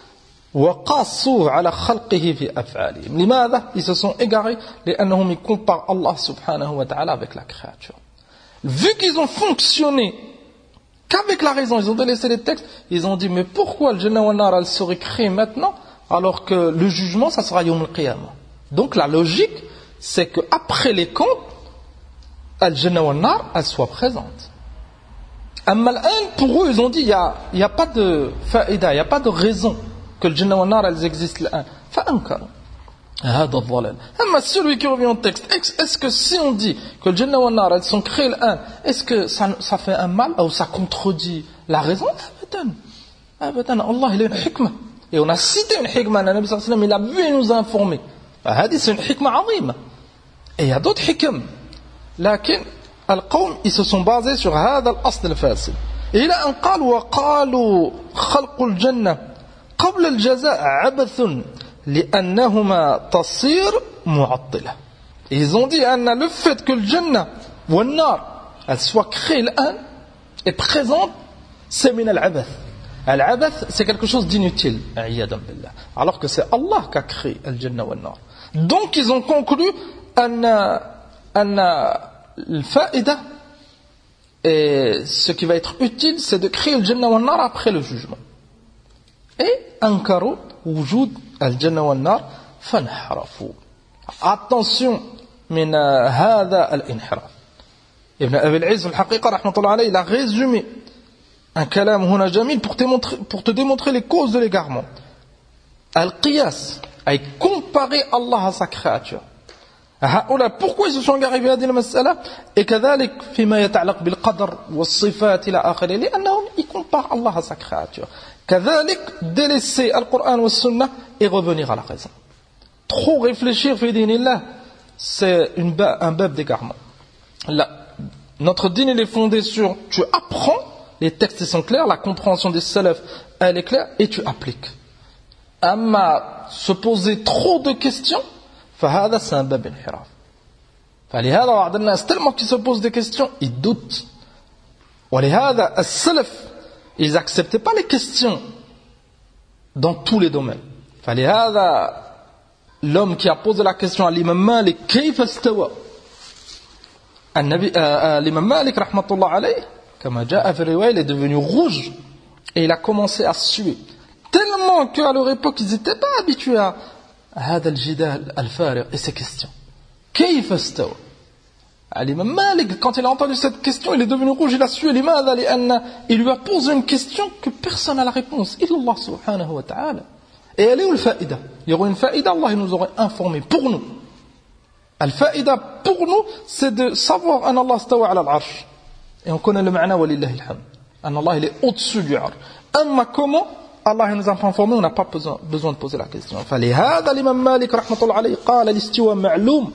[SPEAKER 2] وقاسوا على خلقه في أفعالهم. لماذا? Ils se sont égarés لأنهم ils comparent Allah سبحانه وتعالى avec la créature. Vu qu'ils ont fonctionné qu'avec la raison, ils ont délaissé les textes, ils ont dit mais pourquoi le Jannah wa al-Nar elle serait créée maintenant alors que le jugement ça sera Yawm al-Qiyamah. Donc la logique c'est qu'après les comptes al-Jannah wa al-Nar elle soit présente. Amma al-an, pour eux ils ont dit il n'y a, y a pas de faïda, il n'y a pas de raison que le Jannah wa al-Nar elles existent l'an. Fa'ankaru هذا الضلال. أما celui qui revient au texte, est-ce que si on dit que le Jannah wa al-Nar elles sont créées l'un, est-ce que ça, ça fait un mal ou ça contredit la raison? Abadan, abadan. Allah il a une hikmah. Et on a cité une hikmah, le Nabi sallallahu alayhi wa sallam il a vu et nous a informé. هذه c'est une hikmah عظيمة. Et il y a d'autres hikam. لكن القوم ils se sont basés sur هذا الأصل الفاسد. إلى أن قالوا وقالوا خلق الجنة قبل الجزاء عبث لأنهما تصير معطلة. Ils ont dit أن le fait que le Jannah ou le Nar elle soit créée l'un et présente c'est min al-abath. Al-abath c'est quelque chose d'inutile alors que c'est Allah qui a créé le Jannah ou le Nar. Donc ils ont conclu أن أن الفائدة et ce qui va être utile c'est de créer le Jannah ou le Nar après le jugement. Et أنكروا وجود الجنة والنار فانحرفوا. Attention من هذا الانحراف. ابن أبي العز الحقيقة رحمة الله عليه il a résumé un كلام هنا جميل pour te démontrer, pour te démontrer les causes de l'égarement. Al-Qiyas a comparé Allah à sa créature. هؤلاء pourquoi ils se sont égarés في هذه المسألة et كذلك فيما يتعلق بالقدر والصفات إلى آخره لأنهم ils comparent Allah à sa créature. كذلك délaisser le Coran ou Sunna et revenir à la raison. Trop réfléchir fi dinillah, c'est une ba- un bab d'égarement. Là, notre din il est fondé sur tu apprends, les textes sont clairs, la compréhension des salafs elle est claire et tu appliques. Amma se poser trop de questions, فهذا c'est un bab inhiraf. فلهذا بعض الناس tellement qu'ils se posent des questions, ils doutent. ولهذا السلف ils n'acceptaient pas les questions dans tous les domaines. فلهذا l'homme qui a posé la question à l'imam Malik كيف استوى النبي l'imam Malik رحمة الله عليه كما جاء في الرواية il est devenu rouge et il a commencé à suer tellement qu'à leur époque ils n'étaient pas habitués à هذا الجدال الفارغ et ces questions. كيف استوى L'imam Malik, quand il a entendu cette question, il est devenu rouge, il a sué. Il lui a posé une question que personne n'a la réponse. Illallah subhanahu wa ta'ala. Et elle est où le faïda? Il y aurait une faïda, Allah il nous aurait informé pour nous. Le faïda pour nous, c'est de savoir qu'Allah Allah stawa ala al-arsh. Et on connaît le ma'na wa lillahi al-hamd. Allah il est au-dessus du arsh. Amma comment Allah il nous a informé, on n'a pas besoin, besoin de poser la question. فلهذا l'imam Malik رحمة الله عليه قال الاستواء معلوم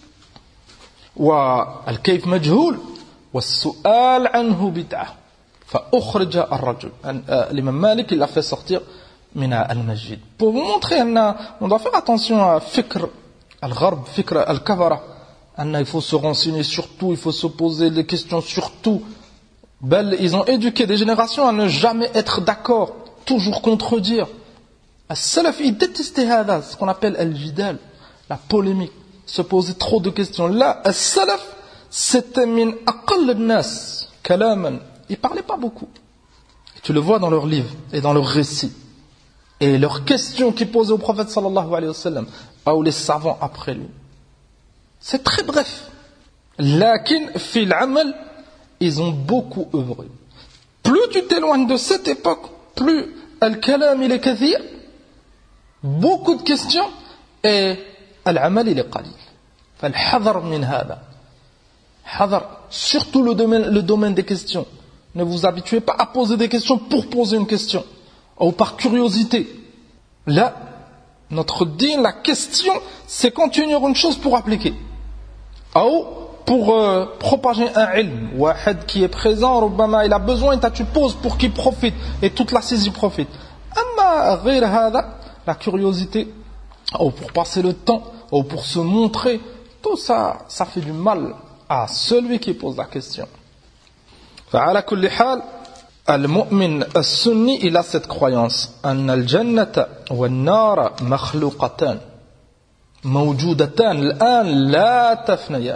[SPEAKER 2] والكيف مجهول والسؤال عنه بدعة فأخرج الرجل. L'imam Malik il a fait sortir من المسجد pour vous montrer qu'on doit faire attention à fikr al-gharb, fikr al-kafara. Il faut se renseigner sur tout, il faut se poser des questions sur tout. Bel, ils ont éduqué des générations à ne jamais être d'accord, toujours contredire. As-salaf, ils détestaient hada, ce qu'on appelle al-jidal, la polémique, se poser trop de questions. Là, as-salaf, c'était min aqall an-nas kalaman. Ils parlaient pas beaucoup. Et tu le vois dans leurs livres et dans leurs récits. Et leurs questions qu'ils posaient au prophète sallallahu alayhi wa sallam, ou les savants après lui. C'est très bref. Lakin, fil amal, ils ont beaucoup œuvré. Plus tu t'éloignes de cette époque, plus al-kalam il est kathir, beaucoup de questions, et al-amal il est qalil. Fal-hadar min hada. Hadar, surtout le domaine, le domaine des questions. Ne vous habituez pas à poser des questions pour poser une question, ou par curiosité. Là, notre din, la question, c'est quand tu ignores une chose pour appliquer. Ou pour euh, propager un ilm, wahad qui est présent, rubbama, il a besoin, et tu poses pour qu'il profite, et toute la saisie profite. Amma ghayr hada, la curiosité, ou pour passer le temps, ou pour se montrer, tout ça, ça fait du mal à celui qui pose la question. Fa'ala kulli hal, al-mu'min as-sunni, il a cette croyance, anna al-jannata wa an-nara makhluqatan, mawjudatan al-an la tafnayan.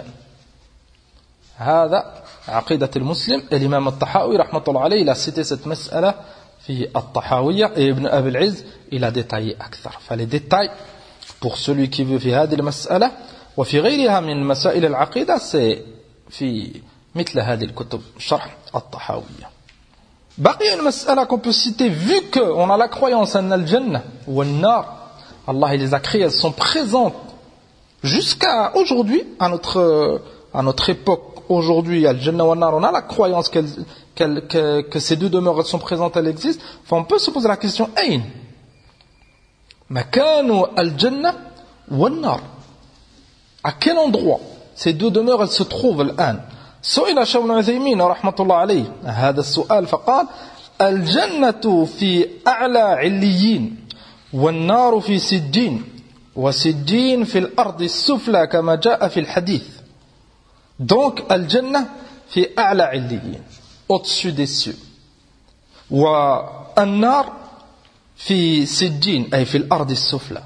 [SPEAKER 2] هذا عقيدة المسلم. الإمام الطحاوي رحمة الله عليه il a cité cette مسألة في الطحاوية et Ibn Abi al-Izz il a détaillé أكثر. فles détails pour celui qui veut في هذه المسألة وفي غيرها من مسائل العقيدة c'est في مثل هذه الكتب شرح الطحاوية. بقي une مسألة qu'on peut citer vu qu'on a la croyance أن الجنة والنار Allah il les a créées, elles sont présentes jusqu'à aujourd'hui à notre à notre époque. Aujourd'hui, Al-Jannah wa Nar, on a la croyance qu'elle, qu'elle, que, que ces deux demeures elles sont présentes, elles existent. Enfin, on peut se poser la question, Ayn Makanu Al-Jannah wa Nar. À quel endroit ces deux demeures elles se trouvent الآن؟ سئل شيخ ابن عثيمين رحمة الله عليه هذا السؤال فقال الجنة في أعلى عليين والنار في سجين وسجين في الأرض السفلى كما جاء في الحديث. Donc, Al-Jannah fi a'la 'illiyin, au-dessus des cieux. Wa an-nar fi sijjin, ay fi al-ard as-sufla,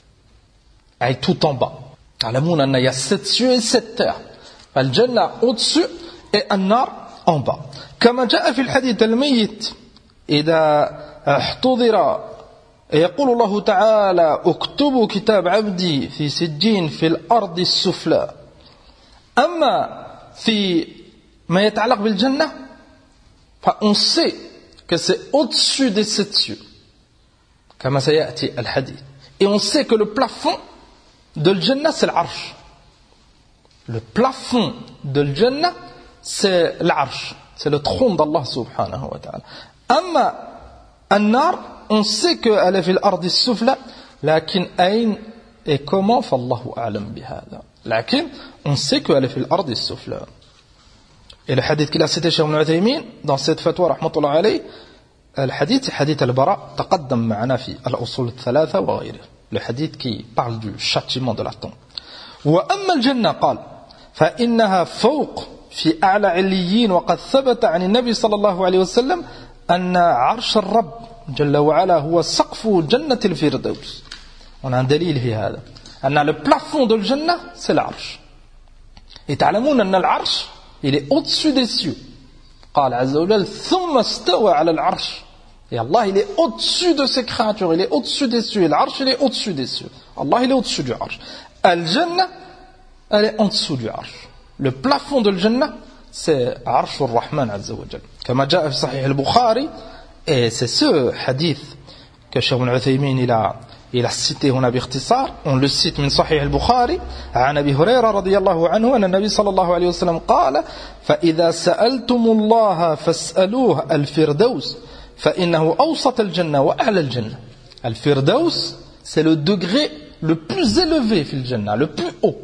[SPEAKER 2] ay tout en bas. Alamoun anna ya sept cieux et sept terres. Al-Jannah au-dessus et an-nar en bas. Kama ja'a fi al-hadith al-mayyit, idha ihtudira يقول الله تعالى اكتبوا كتاب عبدي في سجين في الأرض السفلى. أما في ما يتعلق بالجنة فon sait que c'est au-dessus des sept cieux كما سيأتي الحديث et on sait que le plafond de l'Jannah c'est l'Arsh. Le plafond de l'Jannah c'est l'Arsh, c'est le trône d'Allah subhanahu wa ta'ala. أما النار on sait qu'elle est في الأرض السفلى لكن أين et comment فالله أعلم بهذا. لكن on sait qu'elle est في الأرض السفلى. Et le hadith qu'il a cité chez Ibn Uthaymin dans cette fatwa rahmatullah alayh, le hadith c'est hadith al-Bara تقدم معنا في الأصول الثلاثة وغيره. Le hadith qui parle du châtiment de la tombe. وأما الجنة قال فإنها فوق في أعلى عليين وقد ثبت عن النبي صلى الله عليه وسلم أن عرش الرب جل وعلا هو سقف جنة الفردوس. On a un دليل في هذا أن le plafond de l'Jannah c'est l'arche. Et تعلمون أن العرش il est au-dessus des cieux. قال عز وجل ثم استوى على العرش. Et Allah il est au-dessus de ses créatures, il est au-dessus des cieux. Et l'arche il est au-dessus des cieux. Allah il est au-dessus du arche. Al-Jannah elle est en dessous du arche. Le plafond de l'Jannah c'est Arsh al-Rahman azza wa jal. Comme جاء في صحيح البخاري. Et c'est ce hadith que Cheikh Ibn Uthaymin il a il a cité هنا باختصار. On le cite من صحيح البخاري عن أبي هريرة رضي الله عنه أن النبي صلى الله عليه وسلم قال فإذا سألتم الله فاسألوه الفردوس فإنه أوسط الجنة وأعلى الجنة. الفردوس c'est le degré le plus élevé في الجنة, le plus haut.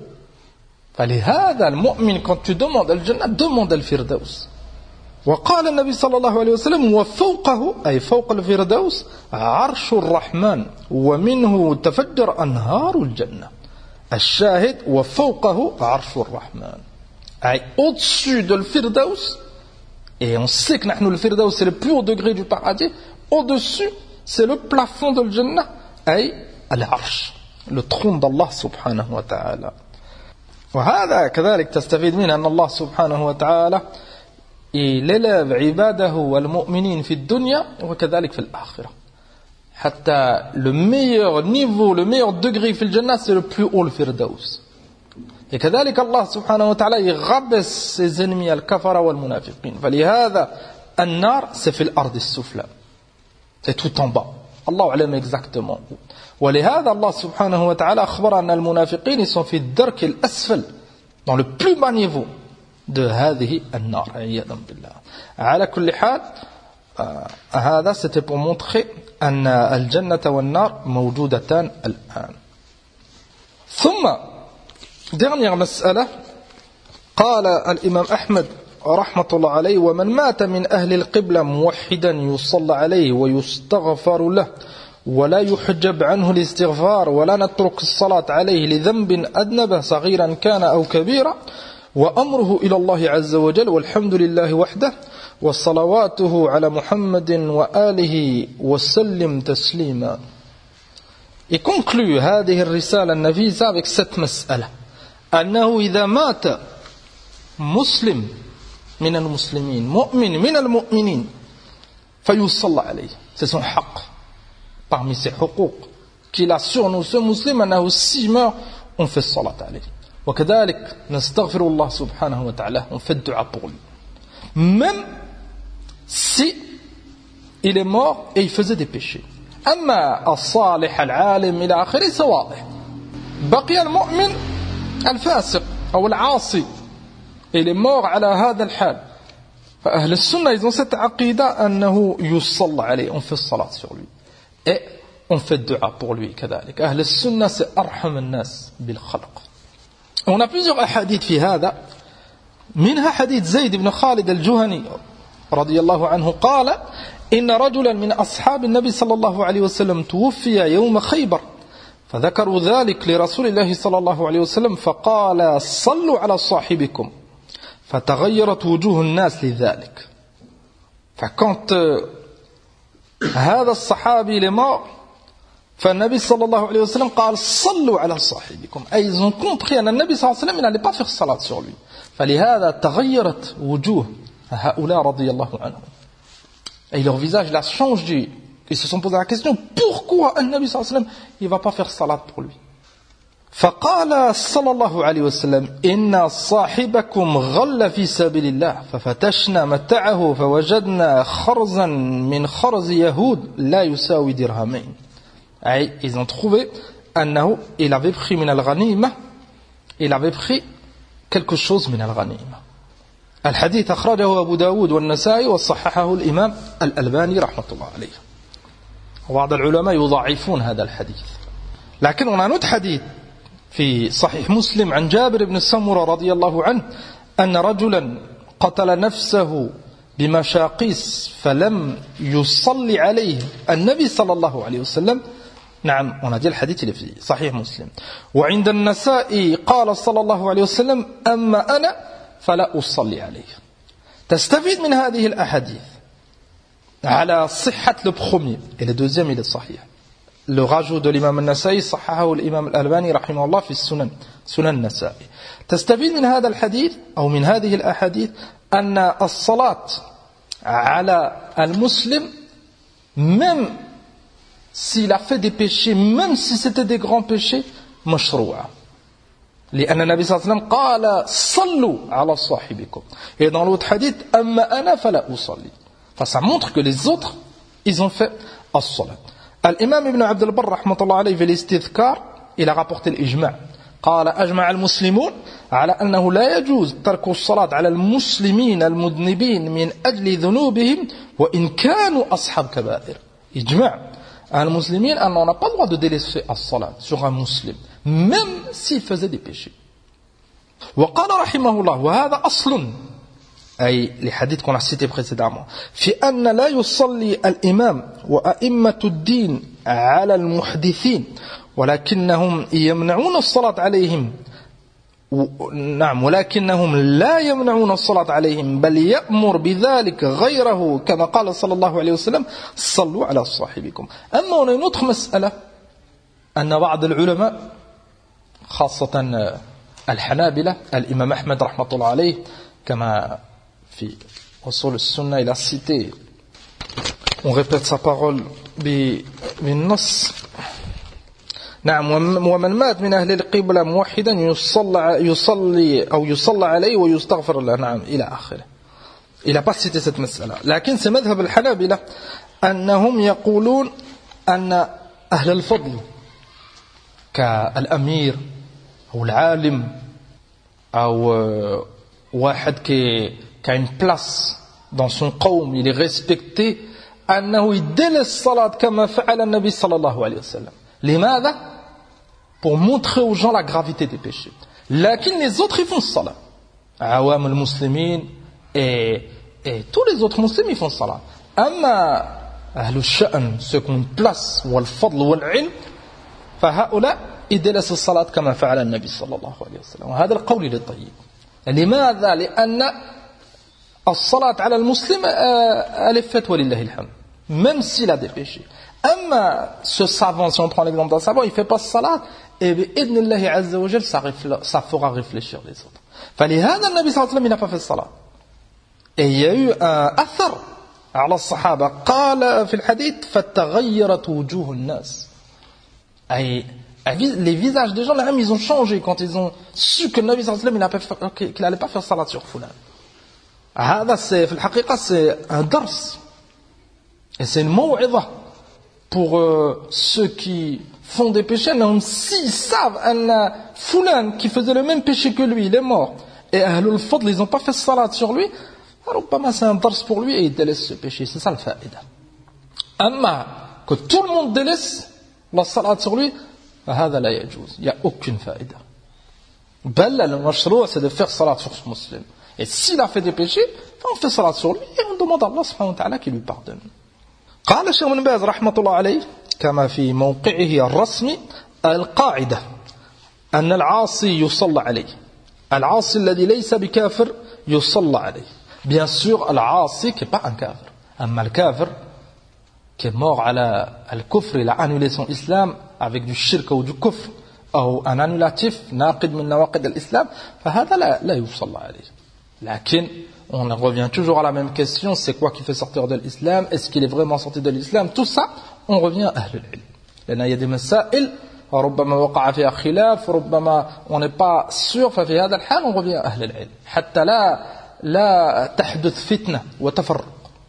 [SPEAKER 2] فلهذا المؤمن quand tu demandes الجنة demande الفردوس. وقال النبي صلى الله عليه وسلم وفوقه أي فوق الفردوس عرش الرحمن ومنه تفجر أنهار الجنة. الشاهد وفوقه عرش الرحمن أي au-dessus de الفردوس Et on sait que نحن الفردوس c'est le plus haut degré du paradis. Au-dessus, c'est le plafond de l'Jannah, أي العرش, le trône d'Allah سبحانه وتعالى. وهذا كذلك تستفيد منه أن الله سبحانه وتعالى il élève عباده والمؤمنين في الدنيا وكذلك في الآخرة. حتى le meilleur niveau, le meilleur degré في الجنة c'est le plus haut, le firdaus. Et كذلك الله سبحانه وتعالى يغبس ses ennemis الكفرة والمنافقين. فلهذا النار c'est في الأرض السفلى, c'est tout en bas. الله أعلم exactement. ولهذا الله سبحانه وتعالى أخبر أن المنافقين sont في الدرك الأسفل, dans le plus bas niveau de هذه النار عياذا بالله. على كل حال هذا c'était pour montrer أن الجنة والنار موجودتان الآن. ثم dernière مسألة, قال الإمام أحمد رحمة الله عليه: ومن مات من أهل القبلة موحدا يصلى عليه ويستغفر له ولا يحجب عنه الاستغفار ولا نترك الصلاة عليه لذنب أذنبه صغيرا كان أو كبيرا وأمره إلى الله عز وجل والحمد لله وحده وصلواته على محمد وآله وسلم تسليما. Il conclut هذه الرسالة النفيسة avec cette مسألة أنه إذا مات مسلم من المسلمين مؤمن من المؤمنين فيصلى عليه, c'est son حق parmi ses حقوق qu'il a sur nous ce musulman أنه s'il meurt on fait salat عليه. وكذلك نستغفر الله سبحانه وتعالى, on fait dua pour lui même si il est mort et il faisait des péchés. أما الصالح العالم إلى آخره c'est واضح. بقي المؤمن الفاسق أو العاصي, il est mort على هذا الحال. فأهل السنة ils ont cette عقيدة أنه يصلى عليه, on fait salat sur lui et on fait dua pour lui كذلك. أهل السنة c'est أرحم الناس بالخلق. On a plusieurs أحاديث في هذا, منها حديث زيد بن خالد الجهني رضي الله عنه قال: إن رجلا من أصحاب النبي صلى الله عليه وسلم توفي يوم خيبر فذكروا ذلك لرسول الله صلى الله عليه وسلم فقال: صلوا على صاحبكم فتغيرت وجوه الناس لذلك. فكانت هذا الصحابي est mort, فالنبي صلى الله عليه وسلم قال: صلوا على صاحبكم. أي ils ont compris أن النبي صلى الله عليه وسلم il n'allait pas faire salat sur lui. فلهذا تغيرت وجوه هؤلاء رضي الله عنهم. Et leur visage a changé. Ils se sont posé la question: pourquoi le Nabi sallallahu alayhi wa sallam il va pas faire salat pour lui? فقال صلى الله عليه وسلم: إن صاحبكم غل في سبيل الله ففتشنا متاعه فوجدنا خرزا من خرز يهود لا يساوي درهمين. Et ils ont trouvé أنه il avait pris من الغنيمة, il avait pris quelque chose من الغنيمة. الحديث أخرجه أبو داود والنسائي وصححه الإمام الألباني رحمة الله عليه. وبعض العلماء يضعفون هذا الحديث. لكن on a un autre حديث في صحيح مسلم عن جابر بن سمرة رضي الله عنه أن رجلا قتل نفسه بمشاقيس فلم يصلي عليه النبي صلى الله عليه وسلم. نعم, on a dit le hadith, il est في صحيح مسلم. وعند النسائي قال صلى الله عليه وسلم: أما أنا فلا أصلي عليه. تستفيد من هذه الأحاديث على صحة le premier et le deuxième il est صحيح. Le rajout de l'imam al-Nasa'i صححه الإمام الألباني رحمه الله في السنن, سنن النسائي. تستفيد من هذا الحديث أو من هذه الأحاديث أن الصلاة على المسلم même s'il a fait des péchés, même si c'était des grands péchés, مشروعة. لأن النبي صلى الله عليه وسلم قال: صلوا على صاحبكم. Et dans l'autre hadith: أما أنا فلا أصلي. Enfin, ça montre que les autres, ils ont fait as-salat. Al-Imam Ibn Abd al-Barr رحمة الله عليه في الاستذكار, il a rapporté l'ijma'. قال: أجمع المسلمون على أنه لا يجوز ترك الصلاة على المسلمين المذنبين من أجل ذنوبهم وإن كانوا أصحاب كبائر. إجماع المسلمين أنه n'a pas le droit de délaisser as-salat sur un musulman même s'il faisait des péchés. وقال رحمه الله: وهذا أصل, أي لحديث qu'on a cité précédemment, في أن لا يصلي الإمام وأئمة الدين على المحدثين ولكنهم يمنعون الصلاة عليهم نعم ولكنهم لا يمنعون الصلاة عليهم بل يأمر بذلك غيره كما قال صلى الله عليه وسلم صلوا على صاحبكم. أما هنا une autre مسألة أن بعض العلماء خاصة الحنابلة الإمام أحمد رحمة الله عليه كما في أصول السنة إلى cité on répète sa parole بالنص نعم ومن مات من أهل القبلة موحدا يصلى يصلي أو يصلى عليه ويستغفر له نعم إلى آخره. Il n'a pas cité cette مسألة لكن c'est مذهب الحنابلة أنهم يقولون أن أهل الفضل كالأمير أو العالم أو واحد qui a une place dans son قوم il est respecté أنه يدل الصلاة كما فعل النبي صلى الله عليه وسلم. لماذا؟ Pour montrer aux gens la gravité des péchés. لكن les autres ils font salat. عوام المسلمين et, et tous les autres musulmans ils font salat. أما أهل الشأن ceux qui ont une place والفضل والعلم فهؤلاء يدلس الصلاة كما فعل النبي صلى الله عليه وسلم. وهذا القول للطيب. لماذا؟ لأن الصلاة على المسلم elle est faite ولله الحمد. Même s'il a des péchés. Amma ce savant, si on prend l'exemple d'un savant, il ne fait pas salat, et بإذن الله عز وجل ça, ça fera réfléchir les autres. فلهذا النبي صلى الله عليه وسلم il n'a pas fait salat. Et il y a eu un athar على الصحابة قال في الحديث فتغيرت وجوه الناس. أي les visages des gens là, ils ont changé quand ils ont su que le Nabi sallallahu alayhi wa sallam qu'il n'allait pas faire salat sur fulan. هذا c'est في الحقيقة c'est un dars. Et c'est une maw'idha pour euh, ceux qui font des péchés, même s'ils savent un fulan qui faisait le même péché que lui, il est mort, et Ahlul Fadl, ils n'ont pas fait salat sur lui, alors pas mal c'est un dars pour lui et il délaisse ce péché. C'est ça le fa'ida. Amma, que tout le monde délaisse la salat sur lui, هذا لا يجوز. Il n'y a aucune fa'ida. بل le mashrou' c'est de faire salat sur ce musulman. Et s'il a fait des péchés, on fait salat sur lui et on demande à Allah subhanahu wa ta'ala qu'il lui pardonne. قال الشيخ ابن باز رحمة الله عليه كما في موقعه الرسمي القاعدة أن العاصي يصلى عليه. العاصي الذي ليس بكافر يصلى عليه. Bien sûr, العاصي qui n'est pas un kafir. أما الكافر qui est mort على الكفر, il a annulé son islam avec du shirk ou du kufr أو un annulatif ناقض من نواقض الإسلام فهذا لا, لا يصلى عليه. لكن on revient toujours à la même question, c'est quoi qui fait sortir de l'islam, est-ce qu'il est vraiment sorti de l'islam, tout ça, on revient à Ahl al-Ilm. لأن il y a des مسائل ربما وقع فيها خلاف ربما on n'est pas sûr ففي هذا الحال on revient à أهل العلم حتى لا لا تحدث فتنة وتفرق.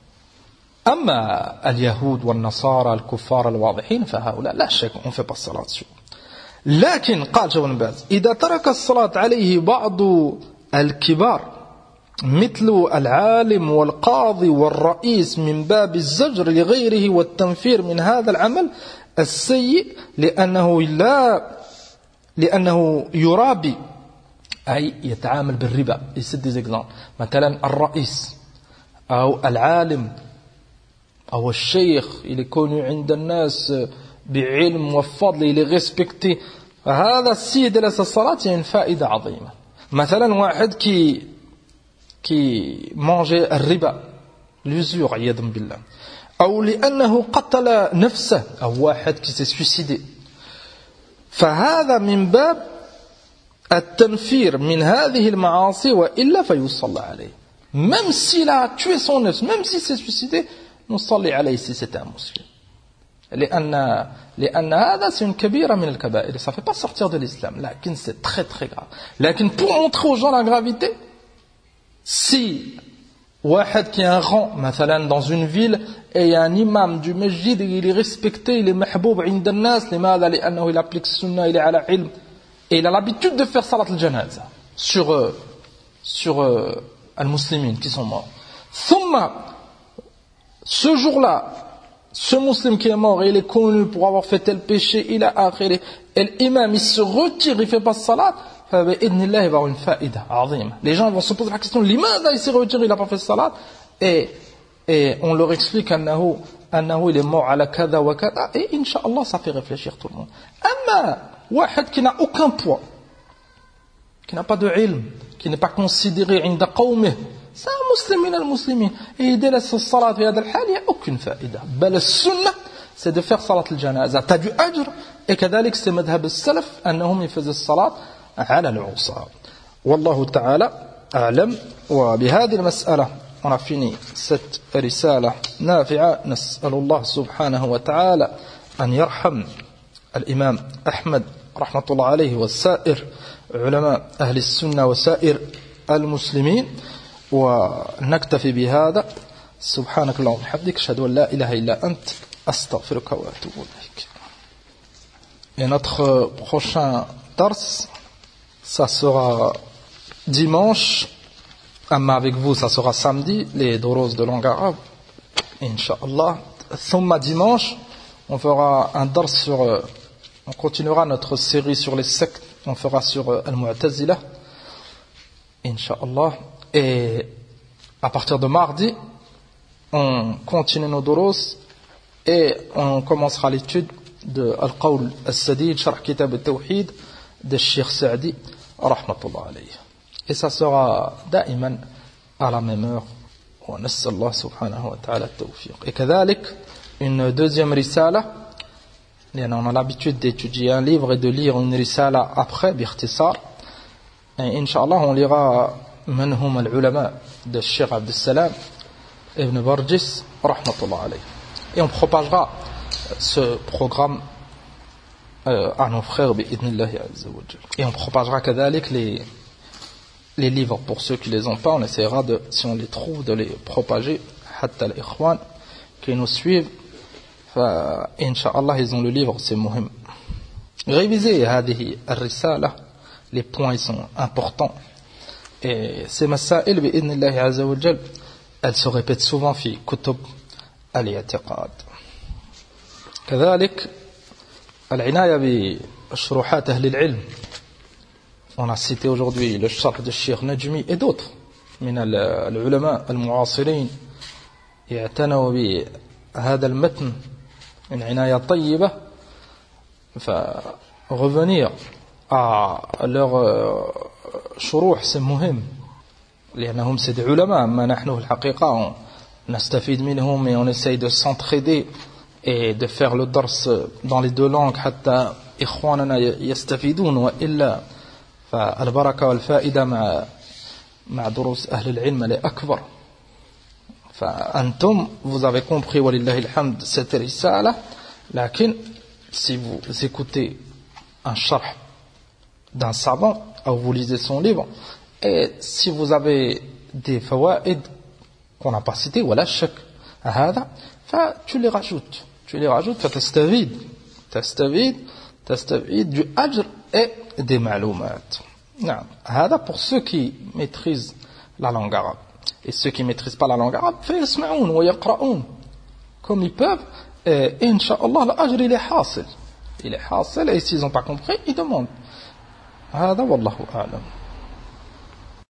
[SPEAKER 2] أما اليهود والنصارى الكفار الواضحين فهؤلاء لا شك on fait pas الصلاة sur. لكن قال شيخ ابن باز إذا ترك الصلاة عليه بعض الكبار مثل العالم والقاضي والرئيس من باب الزجر لغيره والتنفير من هذا العمل السيء لأنه لا لأنه يرابي أي يتعامل بالربا. يسد des exemples مثلا الرئيس أو العالم أو الشيخ il est connu عند الناس بعلم وفضل il est respecté هذا السيد ليس الصلاة يعني une فائدة عظيمة. مثلا واحد qui qui mangeait الربا l'usure عياذا بالله أو لأنه قتل نفسه أو واحد qui s'est suicidé فهذا من باب التنفير من هذه المعاصي وإلا فيصلى عليه. Même s'il a tué son nefs, même s'il s'est suicidé, نصلي عليه si c'est un musulman. لأن لأن هذا c'est une كبيرة من الكبائر. Ça ne fait pas sortir de l'islam. لكن c'est très très grave. لكن pour montrer aux gens la gravité, si واحد qui a un rang مثلا dans une ville et il y a un imam du masjid il est respecté il est محبوب عند الناس لماذا لأنه il applique السنة il est على علم et il a l'habitude de faire salat al-janaza sur euh, sur euh, al-muslimin qui sont morts. ثم ce jour-là ce musulman qui est mort il est connu pour avoir fait tel péché il a akhiri et l'imam il se retire il fait pas salat فبإذن الله il va avoir une faïda عظيمة. Les gens vont se poser la question لماذا il s'est retiré il n'a pas fait salat et, et on leur explique أنه, أنه il est mort على كذا وكذا et Inch'Allah ça fait réfléchir tout le monde. أما واحد qui n'a aucun poids qui n'a pas de ilm, qui n'est pas considéré عند قومه, c'est un muslim من المسلمين, et il délaisse الصلاة في هذا الحال, il n'y a aucune faïda. بل السنة c'est de faire صلاة الجنازة, t'as du ajr, et كذلك c'est مذهب السلف أنهم يفزوا الصلاة على العصاة. والله تعالى أعلم. وبهذه المسألة on a fini cette رسالة نافعة. نسأل الله سبحانه وتعالى أن يرحم الإمام أحمد رحمة الله عليه والسائر علماء أهل السنة وسائر المسلمين. ونكتفي بهذا. سبحانك اللهم وبحمدك أشهد أن لا إله إلا أنت أستغفرك وأتوب إليك. Et notre prochain dars, ça sera dimanche. Amma avec vous, ça sera samedi, les doros de langue arabe, Inch'Allah. Thumma dimanche, on fera un dars sur, on continuera notre série sur les sectes, on fera sur Al-Mu'tazila, Inch'Allah. Et à partir de mardi, on continue nos doros et on commencera l'étude de Al-Qawl Al-Sadid, Sharh Kitab Al-Tawhid, de Cheikh Saadi, rahmatullah alayhi. Et ça sera دائما à la même heure. ونسأل الله سبحانه وتعالى التوفيق. Et كذلك une deuxième risala. On a l'habitude d'étudier un livre et de lire une risala après باختصار. Et Inch'Allah on lira من هم العلماء de Cheikh Abdel Salam Ibn Barjis rahmatullah alayhi. Et on propagera ce programme euh, à nos frères bi'idnillahi azza wa jalla. Et on propagera كذلك les les livres pour ceux qui les ont pas, on essaiera de, si on les trouve, de les propager hatta al-ikhwan qui nous suivent. Fa incha'Allah ils ont le livre, c'est muhim. Révisez هذه الرسالة, les points ils sont importants. Et ces masail bi'idnillahi azza wa jalla, elles se répètent souvent في كتب الاعتقاد. كذلك العناية بشروحات أهل العلم. On a cité aujourd'hui le charh de Cheikh Najmi et d'autres من العلماء المعاصرين يعتنوا بهذا المتن من عناية طيبة. فrevenir à leur شروح c'est مهم لأنهم c'est des علماء. أما نحن في الحقيقة نستفيد منهم et on essaye de s'entraider et de faire le dars dans les deux langues حتى إخواننا يستفيدون. وإلا فالبركة والفائدة مع مع دروس أهل العلم الأكبر. فأنتم vous avez compris ولله الحمد cette risala. لكن si vous écoutez un charh d'un savant ou vous lisez son livre et si vous avez des fawaïd qu'on n'a pas cité ولا شك هذا ف tu les rajoutes tu les rajoutes فتستفيد تستفيد تستفيد du ajr et des معلومات. Non, هذا pour ceux qui maîtrisent la langue arabe. Et ceux qui ne maîtrisent pas la langue arabe, فيسمعون ويقرؤون comme ils peuvent. Et Inch'Allah, l'ajr il est حاصل. Il est حاصل et s'ils n'ont pas compris, ils demandent. هذا والله أعلم.